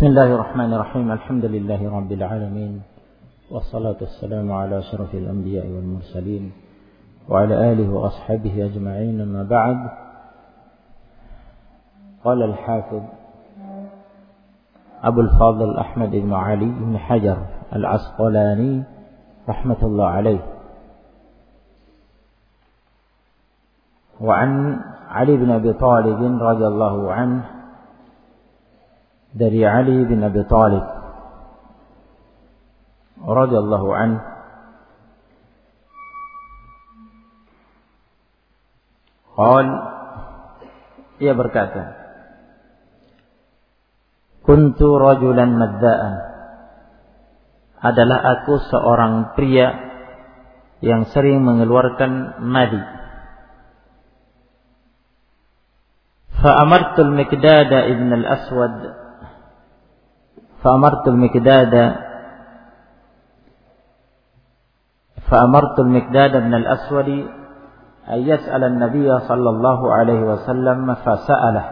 Bismillahirrahmanirrahim. Alhamdulillahi rabbil alamin. Wassalatu wassalamu ala asyrafil anbiya'i wal mursalin wa ala alihi wa ashabihi ajma'in. Amma ba'd. Qala al-Hafidh Abu al-Fadl Ahmad ibn Ali ibn Hajar al-Asqalani rahmatullah alayh. Wa an Ali bin Abi Thalib radhiyallahu anhu, dari Ali bin Abi Thalib radhiyallahu anhu, ia berkata, kuntu rajulan madda'an, adalah aku seorang pria yang sering mengeluarkan madi. Fa'amartu al-Miqdad ibn al-Aswad فأمرت المقداد بن الأسود أن يسأل النبي صلى الله عليه وسلم فسأله.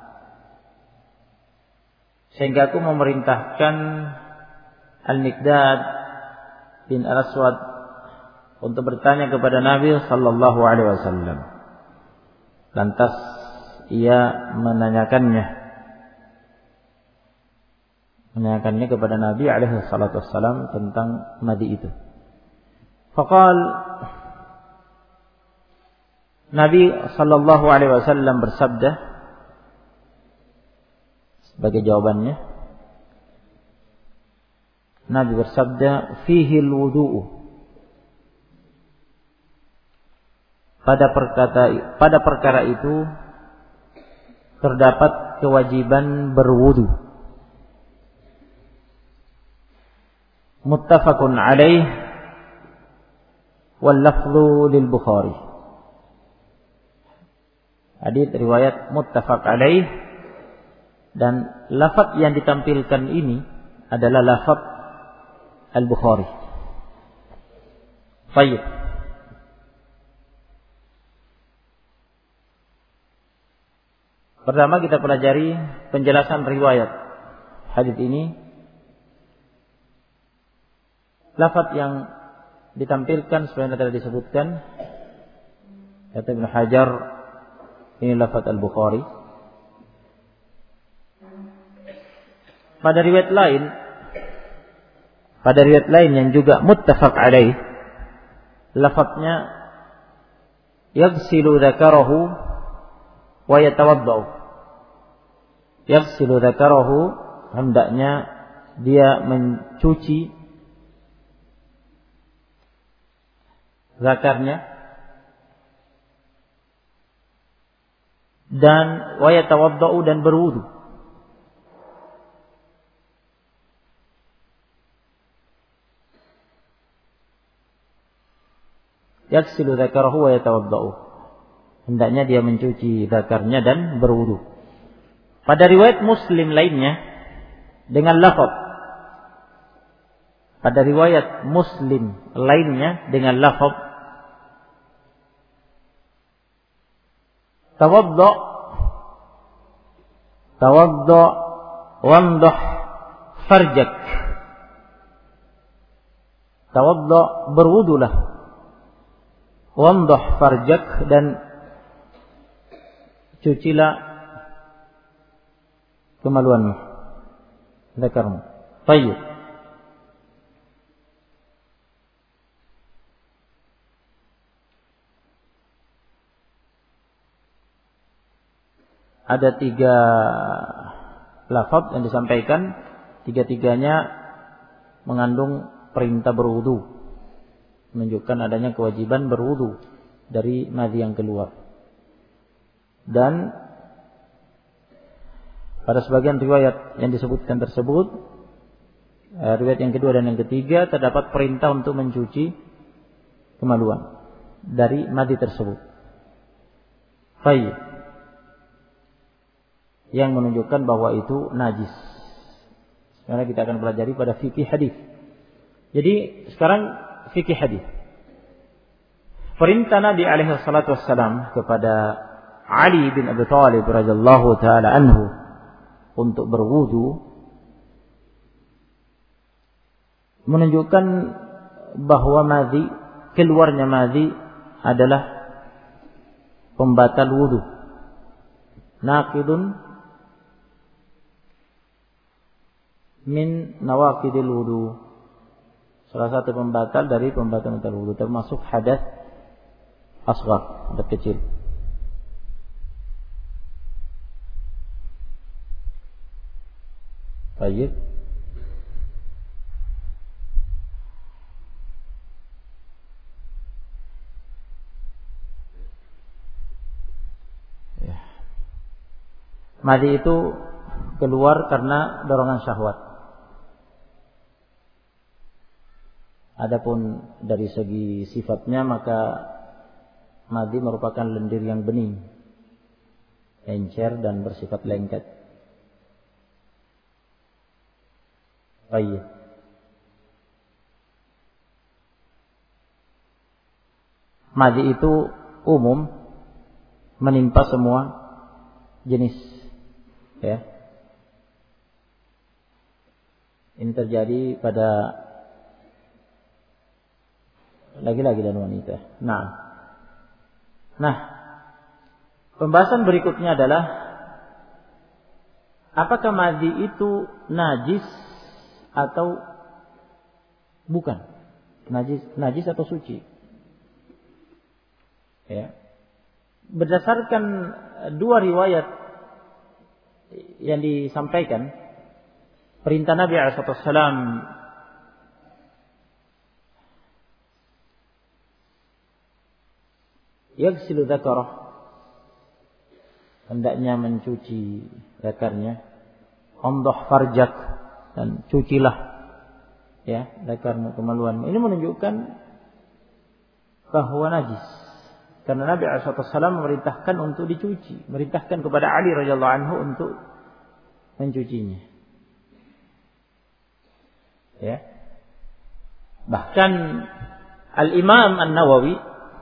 Sehingga aku memerintahkan Al-Miqdad bin Al-Aswad untuk bertanya kepada Nabi sallallahu alaihi wasallam. Lantas ia menanyakannya kepada Nabi alaihi salatu wassalam tentang madi itu. Faqal, Nabi sallallahu alaihi wasallam bersabda sebagai jawabannya, Nabi bersabda, fihi al-wudu'u, pada perkara itu terdapat kewajiban berwudu. Muttafaqun alaih wal lafzu lil Bukhari. Hadits riwayat muttafaq alaih, dan lafaz yang ditampilkan ini adalah lafaz Al-Bukhari. Baik. Pertama kita pelajari penjelasan riwayat hadits ini. Lafaz yang ditampilkan sebenarnya telah disebutkan, kata Ibnu Hajar, ini lafaz Al-Bukhari. Pada riwayat lain yang juga muttafaq alaih, lafaznya yaghsilu dzakarahu wa yatawaddau. Yaghsilu dzakarahu, hendaknya dia mencuci zakarnya, dan wa yatawaddau, dan berwudu. Yaghsilu dzakarahu wa yatawaddau, hendaknya dia mencuci zakarnya dan berwudu. Pada riwayat Muslim lainnya dengan lafaz, pada riwayat Muslim lainnya dengan lafaz tawadda wandah farjak. Tawadda, berwudulah, wandah farjak, dan cucilah kemaluanmu, zakarmu. Baik. Ada 3 lafaz yang disampaikan, 3-tiganya mengandung perintah berwudu, menunjukkan adanya kewajiban berwudu dari madhi yang keluar. Dan pada sebagian riwayat yang disebutkan tersebut, riwayat yang kedua dan yang ketiga, terdapat perintah untuk mencuci kemaluan dari madhi tersebut. Baik. Yang menunjukkan bahwa itu najis. Sekarang kita akan pelajari pada fikih hadis. Jadi sekarang fikih hadis. Perintah Nabi alaihi salatu wassalam kepada Ali bin Abi Thalib radhiyallahu taala anhu untuk berwudu menunjukkan bahwa madhi, keluarnya madhi adalah pembatal wudu. Naqidun min nawaqidil wudu. Salah satu pembatal dari pembatal wudu, termasuk hadas asghar, hadas kecil. Baik. Madhi itu keluar karena dorongan syahwat. Adapun dari segi sifatnya, maka madhi merupakan lendir yang bening, encer dan bersifat lengket. Baik. Madhi itu umum, menimpa semua jenis. Ya. Ini terjadi pada laki-laki dan wanita. Nah, pembahasan berikutnya adalah apakah madhi itu najis atau bukan? Najis atau suci? Ya. Berdasarkan dua riwayat yang disampaikan, perintah Nabi SAW yaghsilu dzakarah, hendaknya mencuci zakarnya, amdah farjak, dan cucilah ya zakarmu, kemaluanmu. Ini menunjukkan bahwa najis, karena Nabi SAW memerintahkan untuk dicuci, memerintahkan kepada Ali radhiyallahu anhu untuk mencucinya. Ya. Bahkan Al-Imam An-Nawawi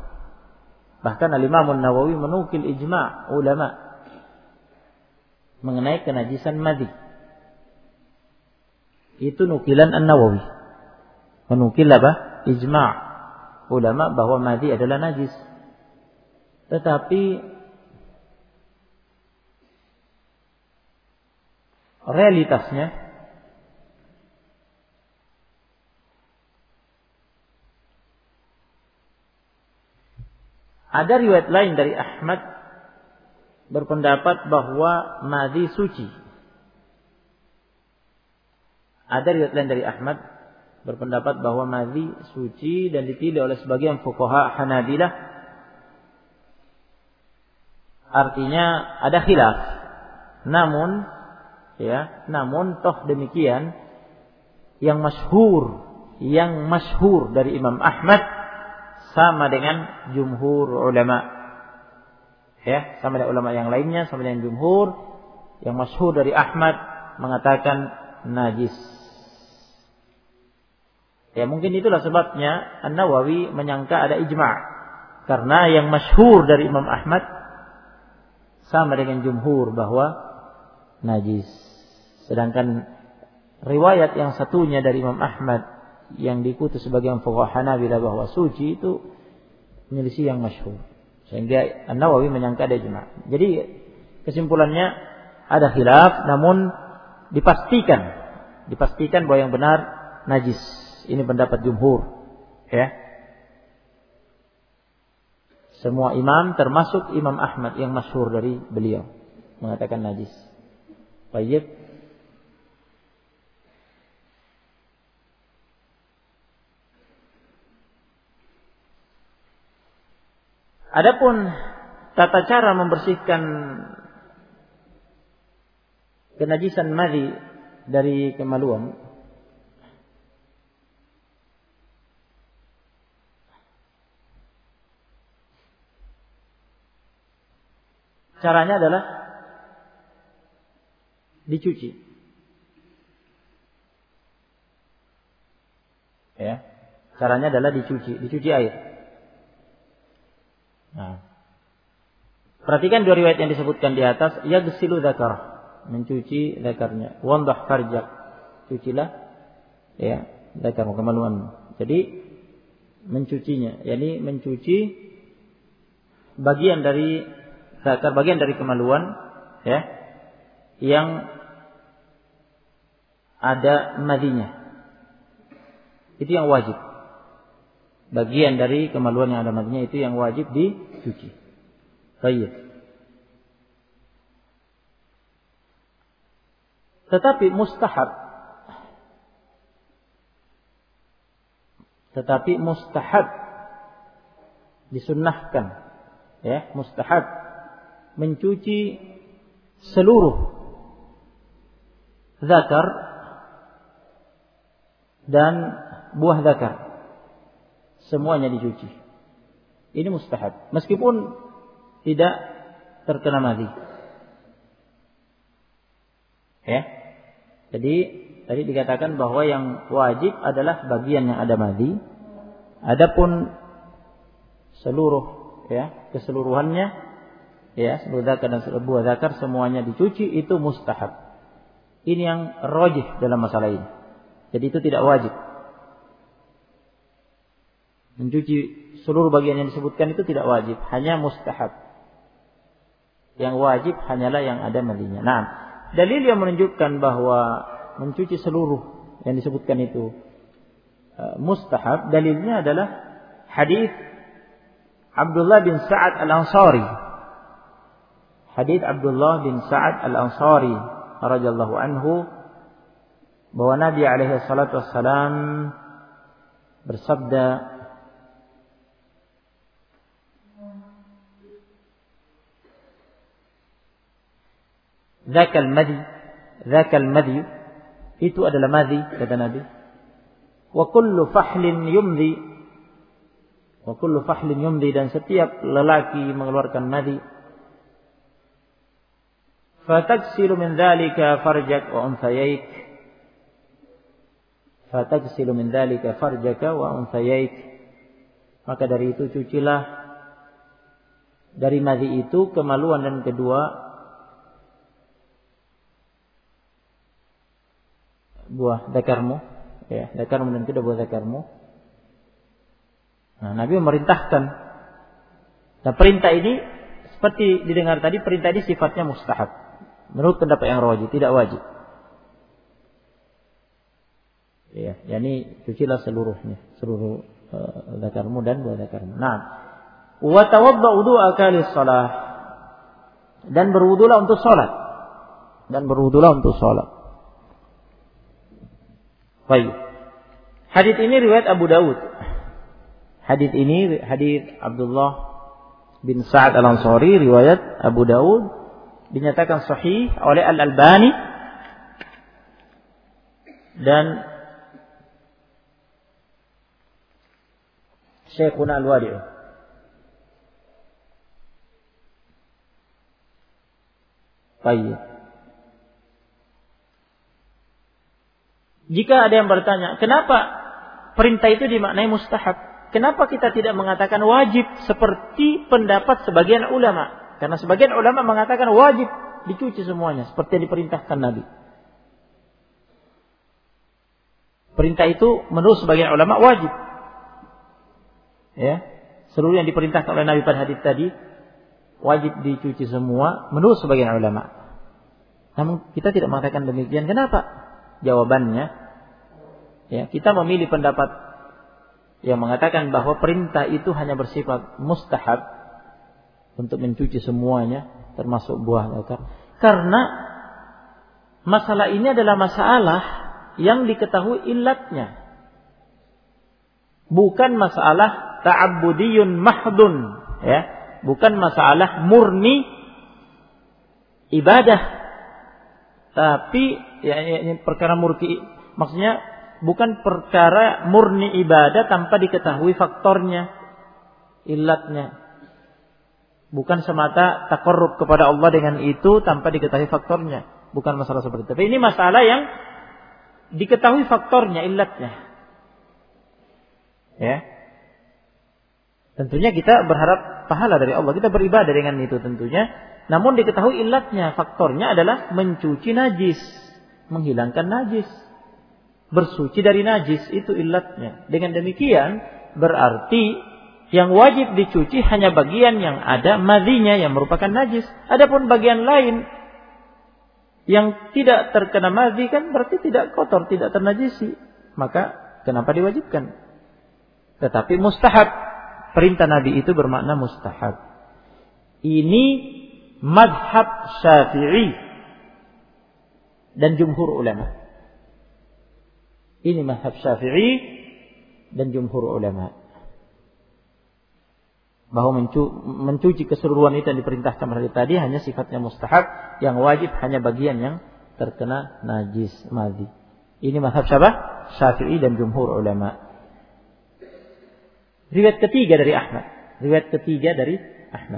menukil ijma' ulama mengenai kenajisan madhi. Itu nukilan An-Nawawi. Menukil apa? Ijma' ulama bahwa madhi adalah najis. Tetapi realitasnya ada riwayat lain dari Ahmad berpendapat bahwa madhi suci. Ada riwayat lain dari Ahmad berpendapat bahwa madhi suci dan dipilih oleh sebagian fuqaha Hanabilah. Artinya ada khilaf. Namun toh demikian yang masyhur dari Imam Ahmad sama dengan jumhur ulama. Ya, sama dengan ulama yang lainnya, sama dengan jumhur. Yang masyhur dari Ahmad mengatakan najis. Ya, mungkin itulah sebabnya An-Nawawi menyangka ada ijma'. Karena yang masyhur dari Imam Ahmad sama dengan jumhur bahwa najis. Sedangkan riwayat yang satunya dari Imam Ahmad yang diikuti sebagian fuqaha Hanabilah bahwa suci itu menyelisih yang masyhur. Sehingga An-Nawawi menyangka ada ijma'. Jadi kesimpulannya ada khilaf, namun dipastikan bahwa yang benar najis. Ini pendapat jumhur. Ya. Semua imam termasuk Imam Ahmad yang masyhur dari beliau mengatakan najis. Baik. Adapun tata cara membersihkan kenajisan madhi dari kemaluan, caranya adalah dicuci. Ya, caranya adalah dicuci air. Nah, perhatikan dua riwayat yang disebutkan di atas, yaghsilu dzakar, mencuci zakarnya, wandah farjak, cucilah ya Dzakar kemaluan. Jadi mencucinya, yakni mencuci bagian dari dzakar, bagian dari kemaluan ya, yang ada madinya. Itu yang wajib. Bagian dari kemaluan yang ada madinya itu yang wajib dicuci. Baik. Tetapi mustahab disunnahkan, ya, mustahab mencuci seluruh dzakar dan buah dzakar, semuanya dicuci. Ini mustahab, meskipun tidak terkena madhi. Ya, jadi tadi dikatakan bahwa yang wajib adalah bagian yang ada madhi. Adapun seluruh, ya, keseluruhannya, ya, seluruh dzakar dan seluruh buah dzakar semuanya dicuci, itu mustahab. Ini yang rajih dalam masalah ini. Jadi itu tidak wajib. Mencuci seluruh bagian yang disebutkan itu tidak wajib, hanya mustahab. Yang wajib hanyalah yang ada madhinya. Nah, dalil yang menunjukkan bahwa mencuci seluruh yang disebutkan itu mustahab, dalilnya adalah hadis Abdullah bin Sa'ad Al-Ansari. Hadis Abdullah bin Sa'ad Al-Ansari radhiyallahu anhu, bahwa Nabi alaihi salatu wassalam bersabda, Dzakal madhi, itu adalah madhi, kata Nabi. Wa kullu fahlin yumdi, dan setiap lelaki mengeluarkan madhi. Fataghsilu min dzalika farjak wa unthayaik. Maka dari itu cucilah dari madhi itu kemaluan dan kedua buah dzakarmu, ya, dzakarmu dan kedua buah dzakarmu. Nah, Nabi memerintahkan. Dan perintah ini seperti didengar tadi, perintah ini sifatnya mustahab. Menurut pendapat yang rajih, tidak wajib. Ya, yakni cucilah seluruhnya, seluruh dzakarmu dan buah dzakarmu. Nah, wa tawadda wudu'aka lis-shalah, dan berwudulah untuk salat. Baik. Hadis ini riwayat Abu Daud. Hadis Abdullah bin Sa'ad Al-Ansari riwayat Abu Daud, dinyatakan sahih oleh Al-Albani dan Syekhuna Al-Wadi'. Baik. Jika ada yang bertanya, kenapa perintah itu dimaknai mustahab? Kenapa kita tidak mengatakan wajib seperti pendapat sebagian ulama? Karena sebagian ulama mengatakan wajib dicuci semuanya seperti yang diperintahkan Nabi. Perintah itu menurut sebagian ulama wajib. Ya, seluruh yang diperintahkan oleh Nabi pada hadis tadi wajib dicuci semua menurut sebagian ulama. Namun kita tidak mengatakan demikian. Kenapa? Jawabannya, ya, kita memilih pendapat yang mengatakan bahwa perintah itu hanya bersifat mustahab untuk mencuci semuanya termasuk buah dzakar. Karena masalah ini adalah masalah yang diketahui illatnya. Bukan masalah ta'abbudiyun mahdun, ya, bukan masalah murni ibadah. Tapi ya, ini perkara murni, maksudnya bukan perkara murni ibadah tanpa diketahui faktornya, illatnya. Bukan semata taqarrub kepada Allah dengan itu tanpa diketahui faktornya. Bukan masalah seperti itu. Tapi ini masalah yang diketahui faktornya, illatnya. Ya. Tentunya kita berharap pahala dari Allah. Kita beribadah dengan itu tentunya. Namun diketahui illatnya, faktornya adalah mencuci najis, menghilangkan najis. bersuci dari najis, itu illatnya. Dengan demikian berarti yang wajib dicuci hanya bagian yang ada madhinya yang merupakan najis. Adapun bagian lain yang tidak terkena madhi kan berarti tidak kotor, tidak ternajisi. Maka kenapa diwajibkan? Tetapi mustahab. Perintah Nabi itu bermakna mustahab. Ini mazhab Syafi'i dan jumhur ulama. Ini mazhab Syafi'i dan jumhur ulama. Bahwa mencuci keseluruhan itu yang diperintahkan tadi hanya sifatnya mustahab, yang wajib hanya bagian yang terkena najis madhi. Ini mazhab siapa? Syafi'i dan jumhur ulama. Riwayat ketiga dari Ahmad.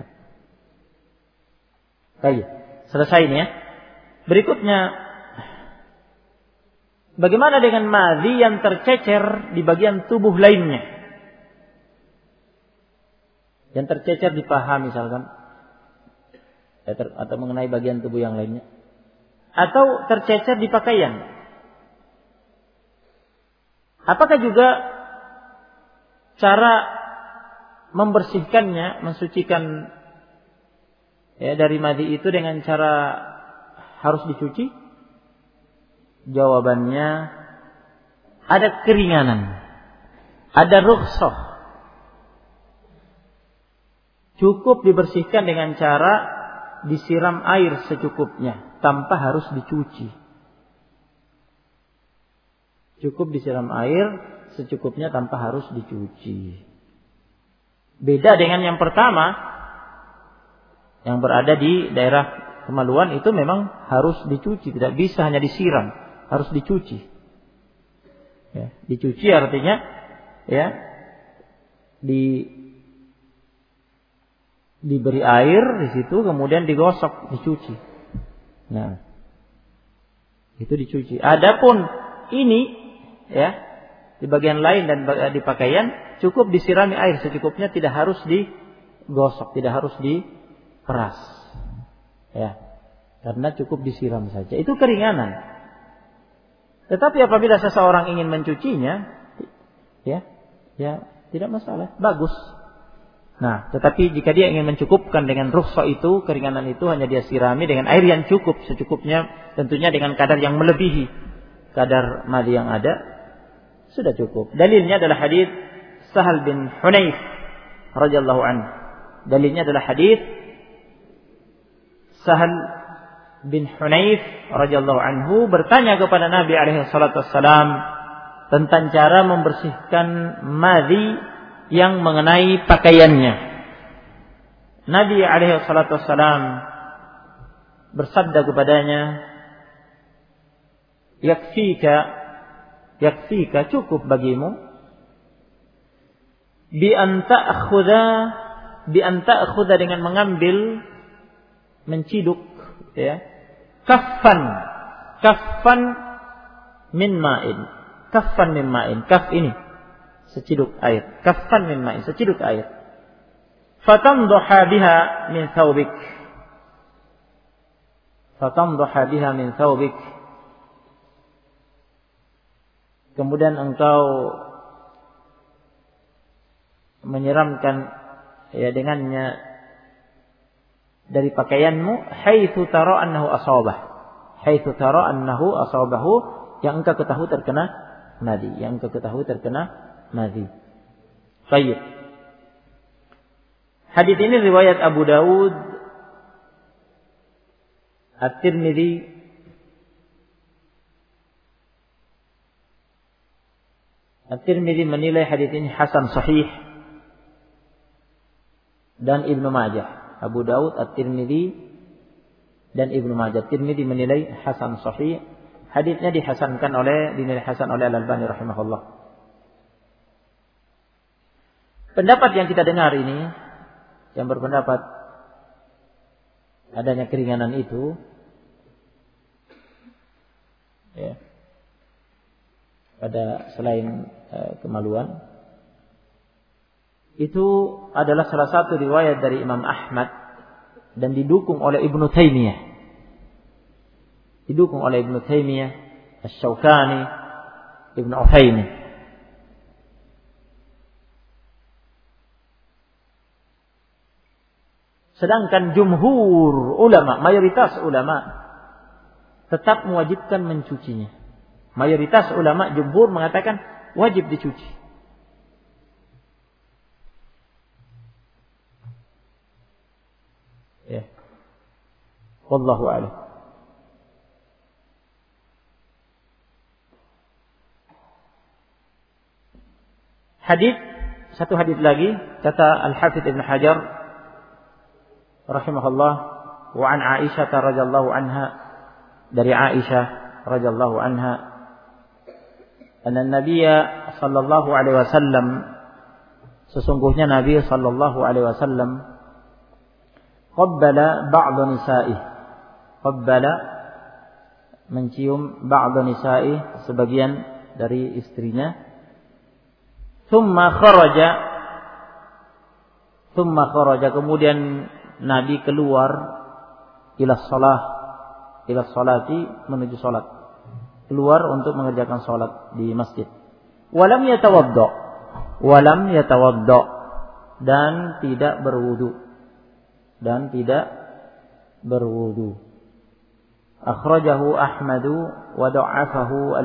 Baik, selesai ini ya. Berikutnya, bagaimana dengan madhi yang tercecer di bagian tubuh lainnya? Yang tercecer di paha misalkan, atau mengenai bagian tubuh yang lainnya, atau tercecer di pakaian. Apakah juga cara membersihkannya, mensucikan dari madhi itu dengan cara harus dicuci? Jawabannya ada keringanan, ada rukhsah. Cukup dibersihkan dengan cara disiram air secukupnya, tanpa harus dicuci. Cukup disiram air secukupnya tanpa harus dicuci. Beda dengan yang pertama, yang berada di daerah kemaluan itu memang harus dicuci, tidak bisa hanya disiram, harus dicuci. Ya, dicuci artinya diberi air di situ, kemudian digosok, dicuci. Nah, itu dicuci. Adapun ini di bagian lain dan di pakaian cukup disirami air secukupnya, tidak harus digosok, tidak harus diperas. Karena cukup disiram saja. Itu keringanan. Tetapi apabila seseorang ingin mencucinya, tidak masalah, bagus. Nah, tetapi jika dia ingin mencukupkan dengan rukhsah itu, keringanan itu hanya dia sirami dengan air yang cukup, secukupnya, tentunya dengan kadar yang melebihi kadar madhi yang ada, sudah cukup. Dalilnya adalah hadis Sahal bin Hunayf radhiyallahu anhu. Dalilnya adalah hadis Sahal bin Hunayf radhiyallahu anhu bertanya kepada Nabi alaihi salatu wassalam tentang cara membersihkan madhi yang mengenai pakaiannya. Nabi alaihi salatu wassalam bersabda kepadanya, yakfika cukup bagimu bi an ta'khudha dengan mengambil, menciduk kaffan min ma'in. Kaf ini seciduk air. Kaffan min ma'in, seciduk air. Fatamdaha biha min thawbik. Kemudian engkau menyiramkan dengannya dari pakaianmu, haitsu tara annahu asabahu, yang engkau ketahui terkena madhi. Baik. Hadis ini riwayat Abu Dawud, At-Tirmidzi, menilai hadis ini hasan sahih, dan Ibnu Majah. Abu Dawud, At-Tirmidzi dan Ibnu Majah. Tirmidzi menilai hasan sahih. Hadisnya dinilai hasan oleh Al-Albani rahimahullah. Pendapat yang kita dengar ini, yang berpendapat adanya keringanan itu, pada selain kemaluan, itu adalah salah satu riwayat dari Imam Ahmad dan didukung oleh Ibnu Taimiyah, Asy-Syaukani, Ibnu Utsaimin. Sedangkan jumhur ulama, mayoritas ulama tetap mewajibkan mencucinya. Mayoritas ulama jumhur mengatakan wajib dicuci. Ya. Wallahu a'lam. Satu hadis lagi kata Al-Hafidz Ibnu Hajar rahimahullah, wa an Aisyah radhiyallahu anha, dari Aisyah radhiyallahu anha, anna Nabiya sallallahu alaihi wasallam, sesungguhnya Nabi sallallahu alaihi wasallam qabbala ba'd nisa'i, qabbala mencium ba'd nisa'i, sebagian dari istrinya, thumma kharaja, kemudian Nabi keluar ila salati, menuju salat, keluar untuk mengerjakan salat di masjid. Walam yatawadda, dan tidak berwudu. Akhrajahu Ahmadu wa da'afahu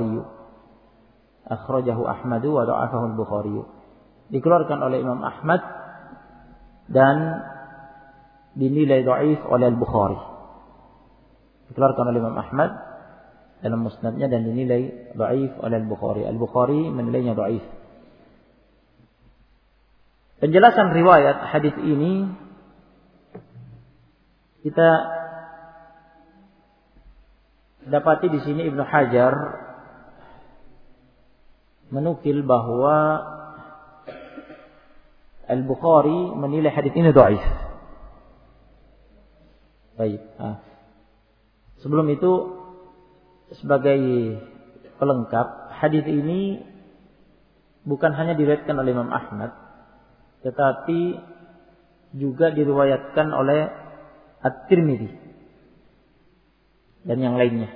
al-Bukhari. Dikeluarkan oleh Imam Ahmad dan dinilai dhaif oleh Al-Bukhari. Dikeluarkan oleh Imam Ahmad dalam musnadnya dan dinilai dhaif oleh Al-Bukhari. Al-Bukhari menilainya dhaif. Penjelasan riwayat hadis ini kita dapati di sini Ibnu Hajar menukil bahwa Al-Bukhari menilai hadis ini dhaif. Baik. Sebelum itu, sebagai pelengkap, hadis ini bukan hanya diriwayatkan oleh Imam Ahmad, tetapi juga diriwayatkan oleh At-Tirmidzi dan yang lainnya.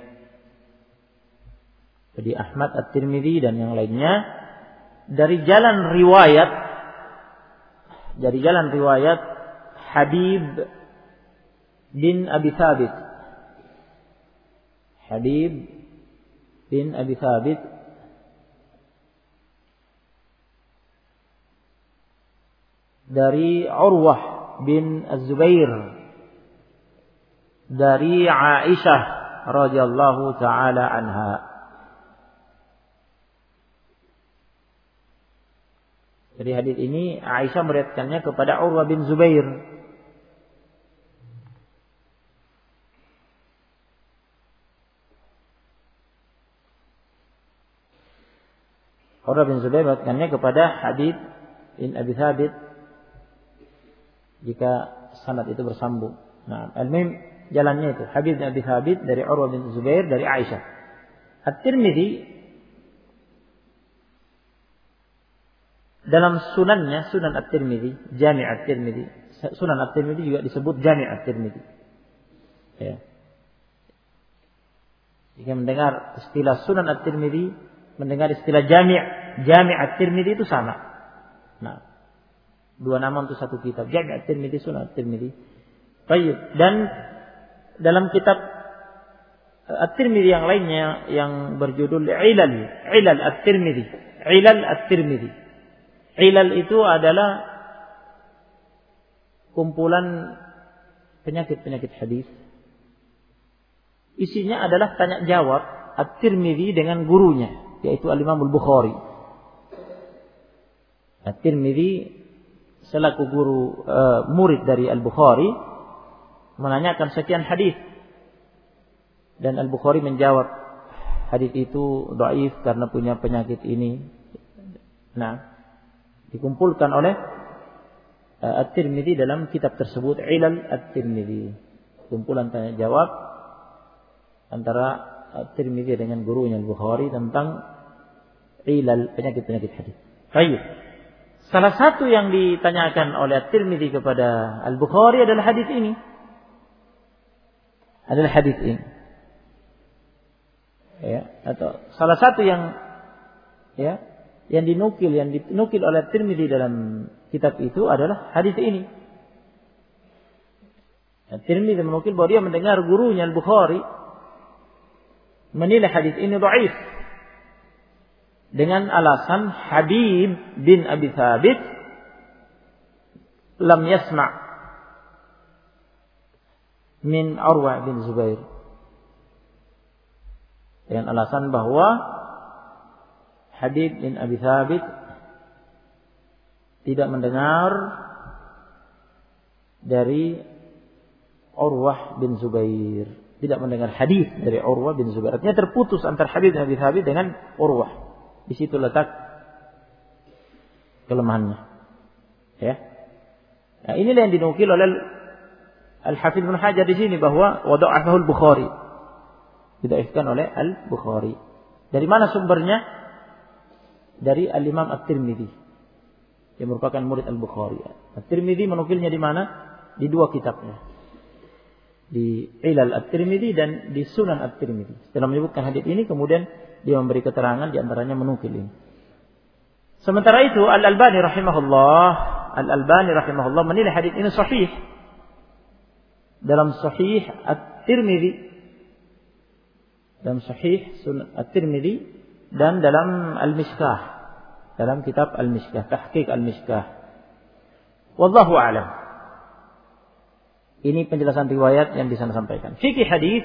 Jadi Ahmad, At-Tirmidzi dan yang lainnya dari jalan riwayat Habib bin Abi Thabit. Habib bin Abi Thabit dari Urwah bin Az-Zubair dari Aisyah radhiyallahu taala anha. Jadi hadis ini Aisyah meriwayatkannya kepada Urwah bin Zubair. Urwah bin Zubair meriwayatkannya kepada Habib bin Abi Thabit jika sanad itu bersambung. Nah, al-muhim jalannya itu Habib bin Abi Thabit dari Urwah bin Zubair dari Aisyah. At-Tirmidzi dalam sunannya, Sunan At-Tirmidzi, Jami' At-Tirmidzi, Sunan At-Tirmidzi juga disebut Jami' At-Tirmidzi. Ya. Jika mendengar istilah Sunan At-Tirmidzi, mendengar istilah Jami' At-Tirmidzi itu sama. Nah, dua nama untuk satu kitab, Jami' At-Tirmidzi, Sunan At-Tirmidzi. Baik. Dan dalam kitab At-Tirmidzi yang lainnya yang berjudul Ilal At-Tirmidzi. Ilal itu adalah kumpulan penyakit-penyakit hadis. Isinya adalah tanya jawab At-Tirmidzi dengan gurunya, yaitu Al-Imam Al-Bukhari. At-Tirmidzi selaku guru murid dari Al-Bukhari menanyakan sekian hadis dan Al-Bukhari menjawab hadis itu dhaif karena punya penyakit ini. Nah, dikumpulkan oleh At-Tirmidzi dalam kitab tersebut, Ilal At-Tirmidzi. Kumpulan tanya jawab antara At-Tirmidzi dengan gurunya Al-Bukhari tentang ilal, penyakit-penyakit hadis. Baik. Salah satu yang ditanyakan oleh At-Tirmidzi kepada Al-Bukhari adalah hadis ini. Ya, atau salah satu yang ya, yang dinukil oleh Tirmidzi dalam kitab itu adalah hadis ini. Tirmidzi menukil bahwa dia mendengar gurunya Al-Bukhari menilai hadis ini dhaif dengan alasan Habib bin Abi Thabit lam yasma' min Urwa bin Zubair, dengan alasan bahwa Habib bin Abi Thabit tidak mendengar dari Urwah bin Zubair, tidak mendengar hadis dari Urwah bin Zubair. Artinya terputus antara Habib bin Abi Thabit dengan Urwah. Di situ letak kelemahannya. Ya. Nah, inilah yang dinukil oleh Al-Hafidz Ibnu Hajar di sini bahwa wada'afahu Al-Bukhari. Didhaifkan oleh Al-Bukhari. Dari mana sumbernya? Dari Al-Imam At-Tirmidzi yang merupakan murid Al-Bukhari. At-Tirmidzi menukilnya di mana? Di dua kitabnya. Di Ilal At-Tirmidzi dan di Sunan At-Tirmidzi. Setelah menyebutkan hadis ini kemudian dia memberi keterangan di antaranya menukil ini. Sementara itu Al-Albani rahimahullah menilai hadis ini sahih. Dalam Sahih At-Tirmidzi, dalam Sahih Sunan At-Tirmidzi dan dalam Al-Mishkah, dalam kitab Al-Mishkah, Tahqiq Al-Mishkah. Wallahu a'lam. Ini penjelasan riwayat yang bisa saya sampaikan. Fikih hadis,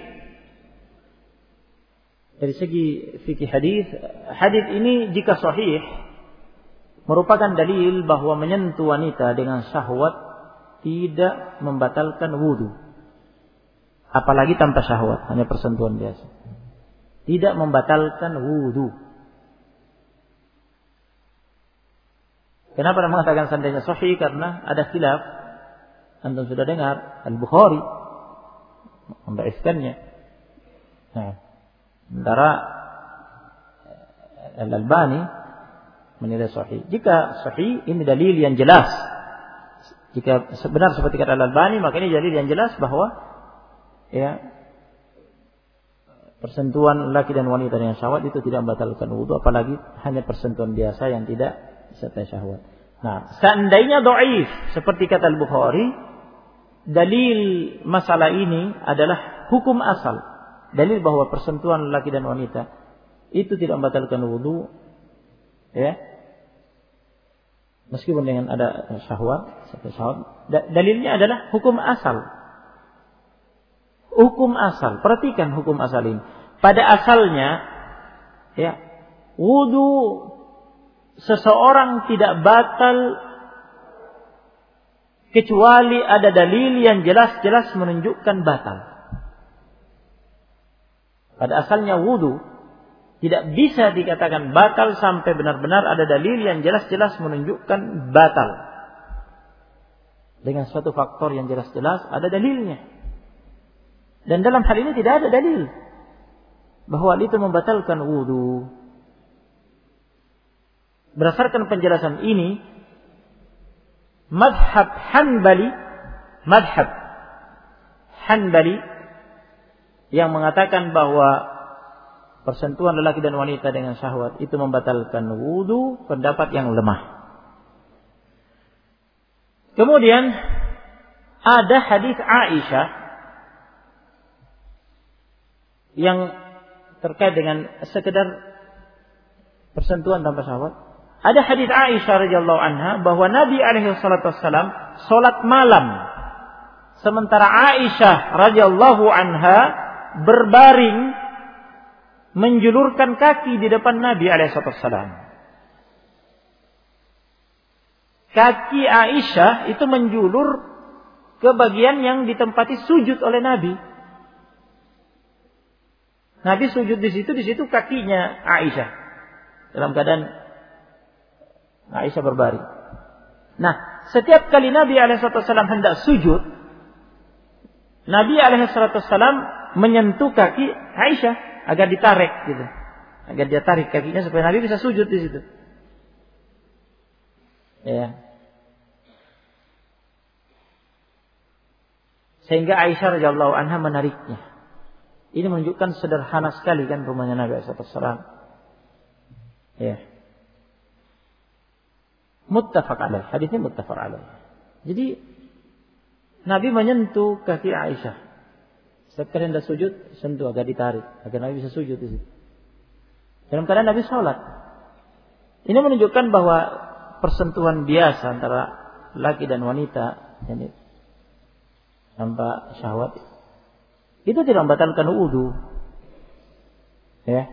dari segi fikih hadis ini jika sahih merupakan dalil bahwa menyentuh wanita dengan syahwat tidak membatalkan wudu. Apalagi tanpa syahwat, hanya persentuhan biasa. Tidak membatalkan wudu. Kenapa dia mengatakan seandainya sahih? Karena ada khilaf. Antum sudah dengar Al-Bukhari mendhaifkannya. Nah, sementara Al-Albani menilai sahih. Jika sahih, ini dalil yang jelas. Jika benar seperti kata Al-Albani, maka ini dalil yang jelas bahwa ya persentuhan laki dan wanita dengan syahwat itu tidak membatalkan wudu, apalagi hanya persentuhan biasa yang tidak disertai syahwat. Nah, seandainya dhaif seperti kata Al-Bukhari, dalil masalah ini adalah hukum asal. Dalil bahwa persentuhan laki dan wanita itu tidak membatalkan wudu, ya. Meskipun dengan ada syahwat, dalilnya adalah hukum asal. Hukum asal. Perhatikan hukum asal ini. Pada asalnya, ya, wudu seseorang tidak batal kecuali ada dalil yang jelas-jelas menunjukkan batal. Pada asalnya wudu tidak bisa dikatakan batal sampai benar-benar ada dalil yang jelas-jelas menunjukkan batal. Dengan suatu faktor yang jelas-jelas ada dalilnya. Dan dalam hal ini tidak ada dalil bahwa itu membatalkan wudu. Berdasarkan penjelasan ini, madhab Hanbali yang mengatakan bahwa persentuhan lelaki dan wanita dengan syahwat itu membatalkan wudu, pendapat yang lemah. Kemudian ada hadis Aisyah yang terkait dengan sekedar persentuhan tanpa syahwat. Ada hadis Aisyah radhiyallahu anha bahwa Nabi alaihi salatu wasallam salat malam sementara Aisyah radhiyallahu anha berbaring menjulurkan kaki di depan Nabi alaihi salatu wasallam. Kaki Aisyah itu menjulur ke bagian yang ditempati sujud oleh Nabi. Nabi sujud di situ kakinya Aisyah dalam keadaan Aisyah berbaring. Nah, setiap kali Nabi alaihissalam hendak sujud, Nabi alaihissalam menyentuh kaki Aisyah agar ditarik gitu. Agar dia tarik kakinya supaya Nabi bisa sujud di situ. Ya. Sehingga Aisyah radhiyallahu anha menariknya. Ini menunjukkan sederhana sekali kan rumahnya Nabi alaihissalam. Ya. Muttafaq alaih. Hadisnya muttafaq alaih. Jadi Nabi menyentuh kaki Aisyah. Setiap kali hendak sujud, sentuh agak ditarik agar Nabi bisa sujud di situ. Dalam keadaan Nabi sholat. Ini menunjukkan bahwa persentuhan biasa antara laki dan wanita, yani tanpa syahwat, itu tidak membatalkan wudu. Ya.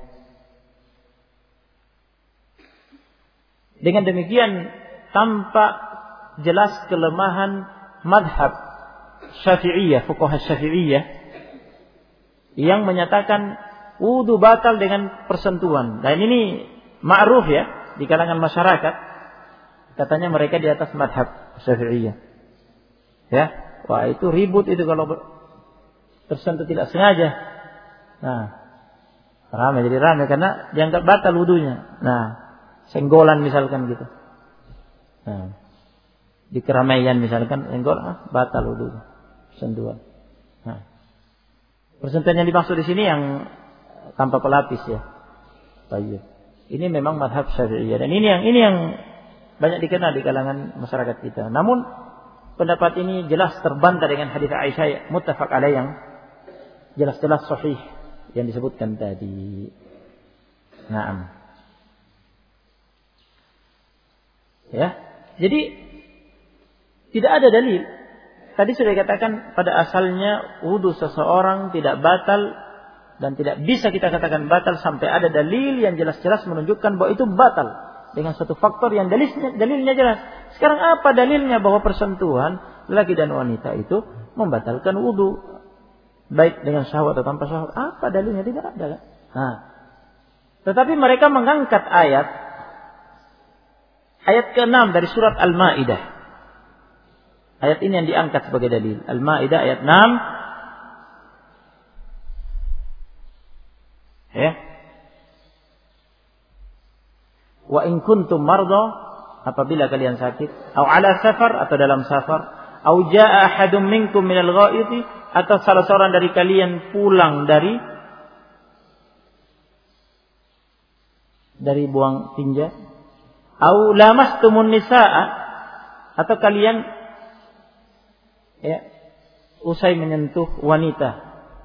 Dengan demikian tampak jelas kelemahan madhab Syafi'iyah, fuqaha Syafi'iyah yang menyatakan wudu batal dengan persentuhan. Dan ini ma'ruf ya di kalangan masyarakat. Katanya mereka di atas madhab Syafi'iyah. Ya, wah itu ribut itu kalau tersentuh tidak sengaja. Nah, ramai jadi ramai karena dianggap batal wudunya. Nah, senggolan misalkan gitu. Nah, di keramaian misalkan senggol, batal wudunya. Sentuhan. Nah, persentuhan yang dimaksud di sini yang tanpa pelapis ya. Baik. Ini memang madhab Syafi'iyah dan ini yang banyak dikenal di kalangan masyarakat kita. Namun pendapat ini jelas terbantah dengan hadis Aisyah muttafaq alaih yang jelas-jelas sahih yang disebutkan tadi. Naam. Ya. Jadi tidak ada dalil. Tadi sudah dikatakan pada asalnya wudu seseorang tidak batal dan tidak bisa kita katakan batal sampai ada dalil yang jelas-jelas menunjukkan bahwa itu batal dengan satu faktor yang dalilnya jelas. Sekarang apa dalilnya bahwa persentuhan laki dan wanita itu membatalkan wudu baik dengan syahwat atau tanpa syahwat? Apa dalilnya? Tidak ada. Nah, tetapi mereka mengangkat ayat ke-6 dari surat Al-Maidah. Ayat ini yang diangkat sebagai dalil. Al-Maidah ayat 6. Ya. Wa in kuntum marda, apabila kalian sakit, atau ala safar, atau dalam safar, atau jaa ahadum minkum minal ghaiti, atau salah seorang dari kalian pulang dari buang tinja, atau lamastumun nisaa, atau kalian ya usai menyentuh wanita,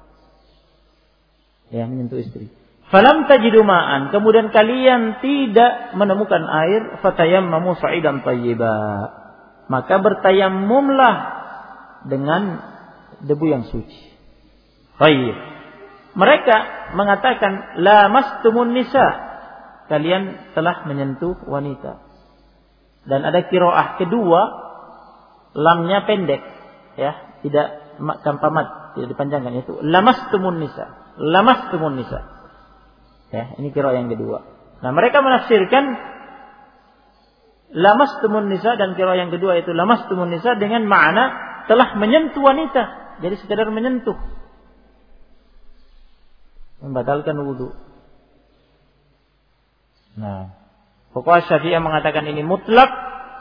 ya menyentuh istri. Falam tajidu ma'an, kemudian kalian tidak menemukan air, fatayammamu sa'idan thayyiba, maka bertayammumlah dengan debu yang suci. Baik. Mereka mengatakan lamastumun nisa, kalian telah menyentuh wanita. Dan ada qiraah kedua, lamnya pendek, ya, tidak tanpa mad, tidak dipanjangkan, yaitu lamastumun nisa. Lamastumun nisa. Ya, ini qiraah yang kedua. Nah, mereka menafsirkan lamastumun nisa dan qiraah yang kedua itu lamastumun nisa dengan makna telah menyentuh wanita. Jadi sekedar menyentuh membatalkan wudu. Nah, fuqaha Syafi'iyah mengatakan ini mutlak.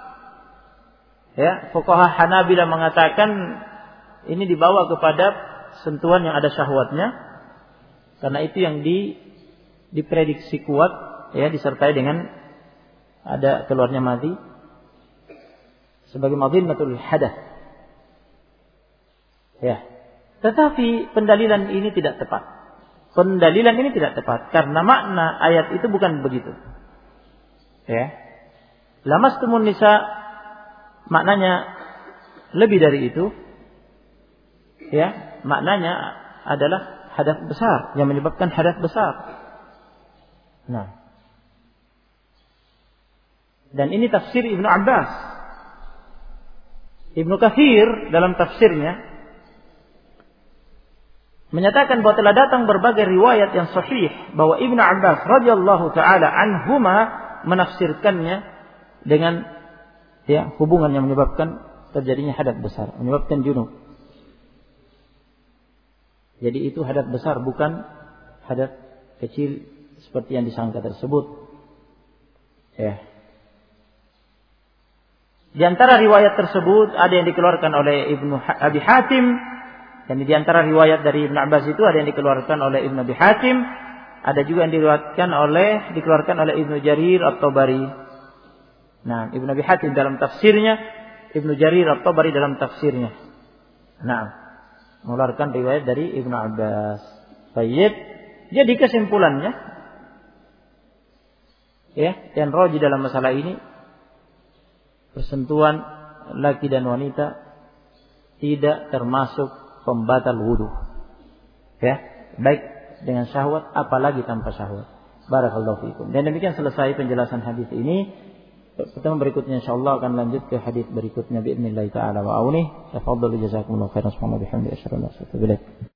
Ya, fuqaha Hanabilah mengatakan ini dibawa kepada sentuhan yang ada syahwatnya. Karena itu yang diprediksi kuat, ya, disertai dengan ada keluarnya madhi sebagai madhinatul hadath. Ya. Tetapi pendalilan ini tidak tepat. Pendalilan ini tidak tepat karena makna ayat itu bukan begitu. Ya. Lamastumun nisa maknanya lebih dari itu. Ya, maknanya adalah hadath besar yang menyebabkan hadath besar. Nah. Dan ini tafsir Ibnu Abbas. Ibnu Katsir dalam tafsirnya menyatakan bahwa telah datang berbagai riwayat yang sahih bahwa Ibnu Abbas radhiyallahu taala anhuma menafsirkannya dengan ya hubungan yang menyebabkan terjadinya hadath besar, menyebabkan junub. Jadi itu hadath besar, bukan hadath kecil seperti yang disangka tersebut. Ya. Di antara riwayat tersebut ada yang dikeluarkan oleh Ibnu Abi Hatim, dan di antara riwayat dari Ibnu Abbas itu ada yang dikeluarkan oleh Ibnu Abi Hatim, ada juga yang dikeluarkan oleh Ibnu Jarir At-Tabari. Nah, Ibnu Abi Hatim dalam tafsirnya, Ibnu Jarir At-Tabari dalam tafsirnya. Nah, mengeluarkan riwayat dari Ibnu Abbas. Baik. Jadi kesimpulannya, ya, yang roji dalam masalah ini, persentuhan laki dan wanita tidak termasuk pembatal wudu. Ya, baik dengan syahwat apalagi tanpa syahwat. Barakallahu fiikum. Dan demikian selesai penjelasan hadis ini. Pertemuan berikutnya insyaallah akan lanjut ke hadis berikutnya باذن الله taala wa auni. Tafadhalu jazakumullahu khairan. Subhanallahi wa bihamdihi asyhadu an la ilaha illa anta